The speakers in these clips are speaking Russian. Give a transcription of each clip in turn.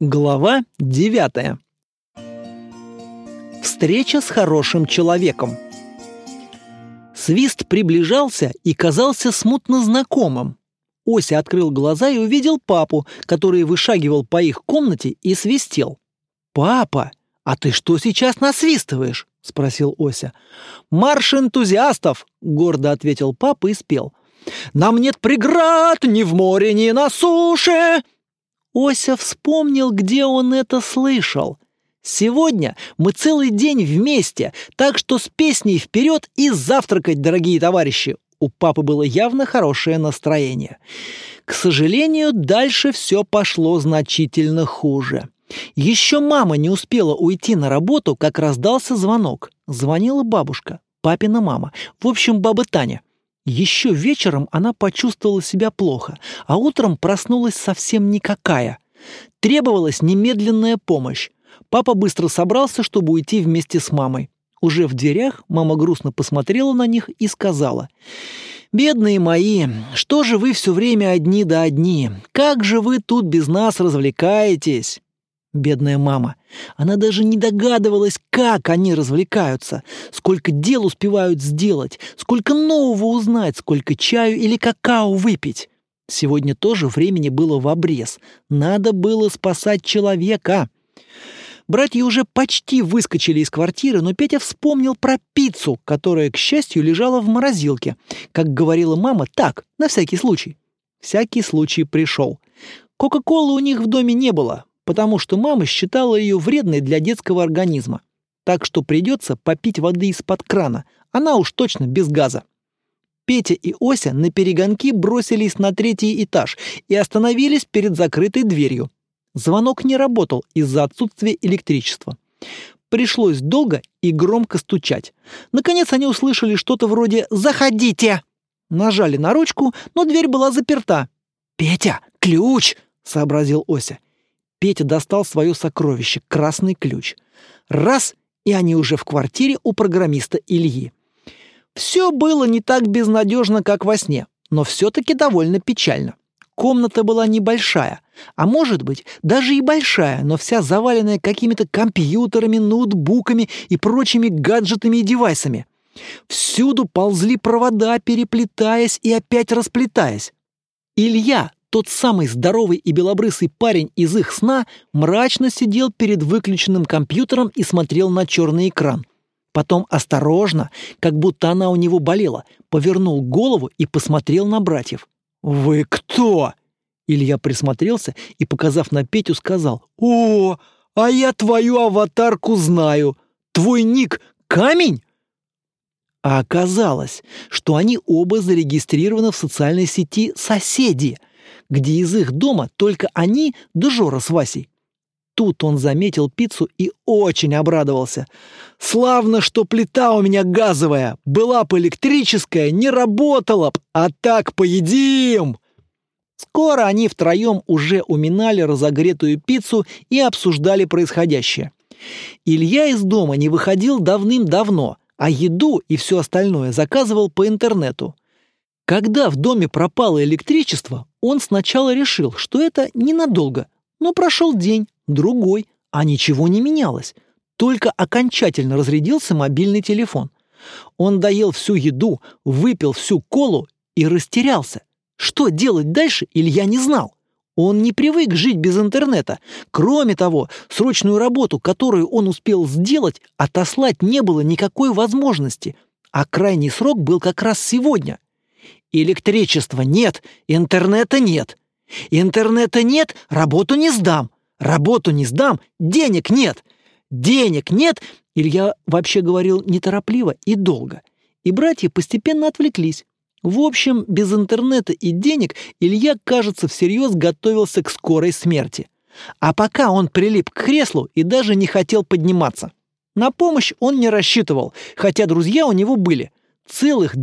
Глава 9. Встреча с хорошим человеком. Свист приближался и казался смутно знакомым. Ося открыл глаза и увидел папу, который вышагивал по их комнате и свистел. «Папа, а ты что сейчас насвистываешь?» — спросил Ося. «Марш энтузиастов!» — гордо ответил папа и спел. «Нам нет преград ни в море, ни на суше!» Ося вспомнил, где он это слышал. «Сегодня мы целый день вместе, так что с песней вперед и завтракать, дорогие товарищи!» У папы было явно хорошее настроение. К сожалению, дальше все пошло значительно хуже. Еще мама не успела уйти на работу, как раздался звонок. Звонила бабушка, папина мама, в общем, баба Таня. Еще вечером она почувствовала себя плохо, а утром проснулась совсем никакая. Требовалась немедленная помощь. Папа быстро собрался, чтобы уйти вместе с мамой. Уже в дверях мама грустно посмотрела на них и сказала: «Бедные мои, что же вы все время одни да одни? Как же вы тут без нас развлекаетесь?» Бедная мама. Она даже не догадывалась, как они развлекаются, сколько дел успевают сделать, сколько нового узнать, сколько чаю или какао выпить. Сегодня тоже времени было в обрез. Надо было спасать человека. Братья уже почти выскочили из квартиры, но Петя вспомнил про пиццу, которая, к счастью, лежала в морозилке. Как говорила мама, так, на всякий случай. Всякий случай пришел. Кока-колы у них в доме не было, потому что мама считала ее вредной для детского организма. Так что придется попить воды из-под крана, она уж точно без газа. Петя и Ося наперегонки бросились на 3-й этаж и остановились перед закрытой дверью. Звонок не работал из-за отсутствия электричества. Пришлось долго и громко стучать. Наконец они услышали что-то вроде «Заходите!». Нажали на ручку, но дверь была заперта. «Петя, ключ!» — сообразил Ося. Петя достал свое сокровище — красный ключ. Раз — и они уже в квартире у программиста Ильи. Все было не так безнадежно, как во сне, но все-таки довольно печально. Комната была небольшая, а может быть, даже и большая, но вся заваленная какими-то компьютерами, ноутбуками и прочими гаджетами и девайсами. Всюду ползли провода, переплетаясь и опять расплетаясь. Илья, тот самый здоровый и белобрысый парень из их сна, мрачно сидел перед выключенным компьютером и смотрел на черный экран. Потом осторожно, как будто она у него болела, повернул голову и посмотрел на братьев. «Вы кто?» Илья присмотрелся и, показав на Петю, сказал: «О, а я твою аватарку знаю! Твой ник — Камень?» А оказалось, что они оба зарегистрированы в социальной сети «Соседи», где из их дома только они да Жора с Васей. Тут он заметил пиццу и очень обрадовался. «Славно, что плита у меня газовая! Была бы электрическая, не работала б, а так поедим!» Скоро они втроем уже уминали разогретую пиццу и обсуждали происходящее. Илья из дома не выходил давным-давно, а еду и все остальное заказывал по интернету. Когда в доме пропало электричество, он сначала решил, что это ненадолго, но прошел день, другой, а ничего не менялось. Только окончательно разрядился мобильный телефон. Он доел всю еду, выпил всю колу и растерялся. Что делать дальше, Илья не знал. Он не привык жить без интернета. Кроме того, срочную работу, которую он успел сделать, отослать не было никакой возможности, а крайний срок был как раз сегодня. Электричества нет, интернета нет. Интернета нет, работу не сдам. Работу не сдам, денег нет. Денег нет, Илья вообще говорил неторопливо и долго. И братья постепенно отвлеклись. В общем, без интернета и денег Илья, кажется, всерьез готовился к скорой смерти. А пока он прилип к креслу и даже не хотел подниматься. На помощь он не рассчитывал, хотя друзья у него были. Целых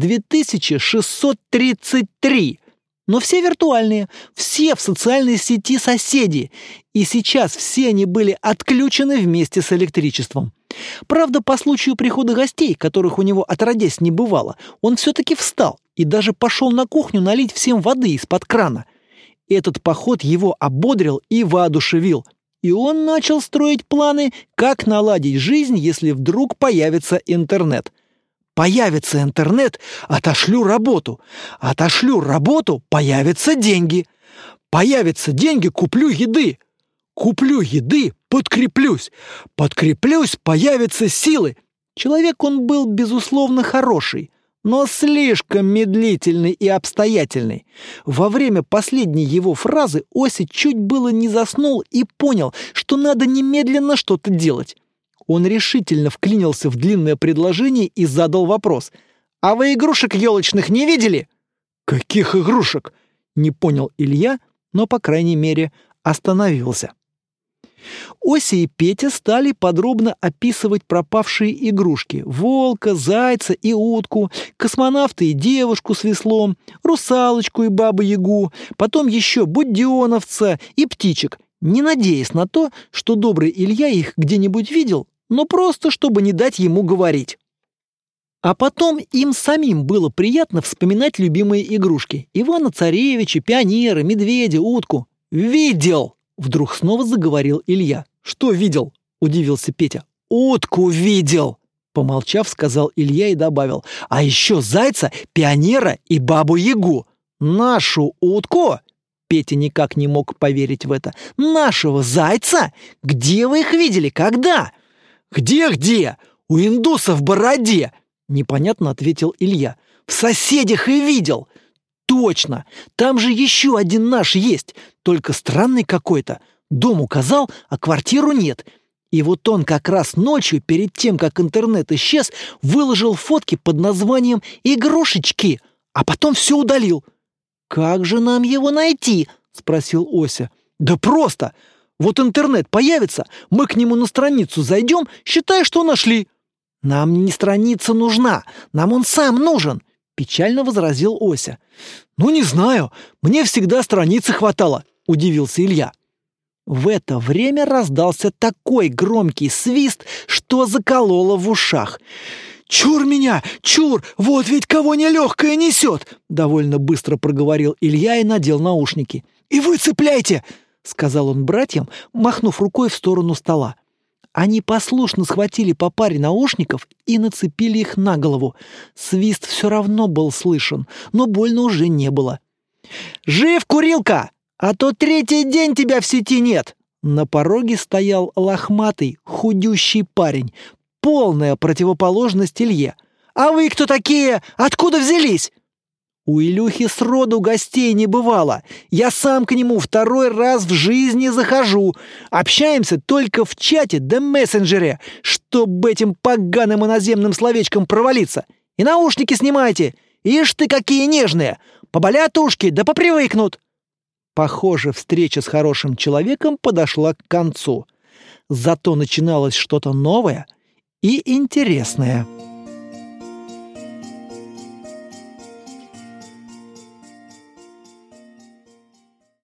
2633. Но все виртуальные, все в социальной сети «Соседи». И сейчас все они были отключены вместе с электричеством. Правда, по случаю прихода гостей, которых у него отродясь не бывало, он все-таки встал и даже пошел на кухню налить всем воды из-под крана. Этот поход его ободрил и воодушевил. И он начал строить планы, как наладить жизнь, если вдруг появится интернет. Появится интернет – отошлю работу. Отошлю работу – появятся деньги. Появятся деньги – куплю еды. Куплю еды – подкреплюсь. Подкреплюсь – появятся силы. Человек он был, безусловно, хороший, но слишком медлительный и обстоятельный. Во время последней его фразы Ося чуть было не заснул и понял, что надо немедленно что-то делать. Он решительно вклинился в длинное предложение и задал вопрос. «А вы игрушек елочных не видели?» «Каких игрушек?» — не понял Илья, но, по крайней мере, остановился. Ося и Петя стали подробно описывать пропавшие игрушки: волка, зайца и утку, космонавта и девушку с веслом, русалочку и бабу-ягу, потом еще буденовца и птичек, не надеясь на то, что добрый Илья их где-нибудь видел, но просто чтобы не дать ему говорить. А потом им самим было приятно вспоминать любимые игрушки: Ивана-Царевича, пионера, медведя, утку. «Видел!» — вдруг снова заговорил Илья. «Что видел?» — удивился Петя. «Утку видел!» — помолчав, сказал Илья и добавил. «А еще зайца, пионера и бабу-ягу. Нашу утку?» Петя никак не мог поверить в это. «Нашего зайца? Где вы их видели? Когда?» «Где-где? У индуса в бороде!» — непонятно ответил Илья. «В соседях и видел!» «Точно! Там же еще один наш есть, только странный какой-то. Дом указал, а квартиру нет. И вот он как раз ночью, перед тем, как интернет исчез, выложил фотки под названием «Игрушечки», а потом все удалил». «Как же нам его найти?» — спросил Ося. «Да просто! Вот интернет появится, мы к нему на страницу зайдем, считай, что нашли». «Нам не страница нужна, нам он сам нужен», — печально возразил Ося. «Ну, не знаю, мне всегда страницы хватало», — удивился Илья. В это время раздался такой громкий свист, что закололо в ушах. «Чур меня, чур, вот ведь кого нелегкое несет!» — довольно быстро проговорил Илья и надел наушники. «И вы цепляйте!» — сказал он братьям, махнув рукой в сторону стола. Они послушно схватили по паре наушников и нацепили их на голову. Свист все равно был слышен, но больно уже не было. «Жив, курилка! А то третий день тебя в сети нет!» На пороге стоял лохматый, худющий парень, полная противоположность Илье. «А вы кто такие? Откуда взялись?» У Илюхи сроду гостей не бывало. Я сам к нему второй раз в жизни захожу. Общаемся только в чате да мессенджере, чтобы этим поганым иноземным словечком провалиться. И наушники снимайте. Ишь ты, какие нежные. Поболят ушки, да попривыкнут». Похоже, встреча с хорошим человеком подошла к концу. Зато начиналось что-то новое и интересное.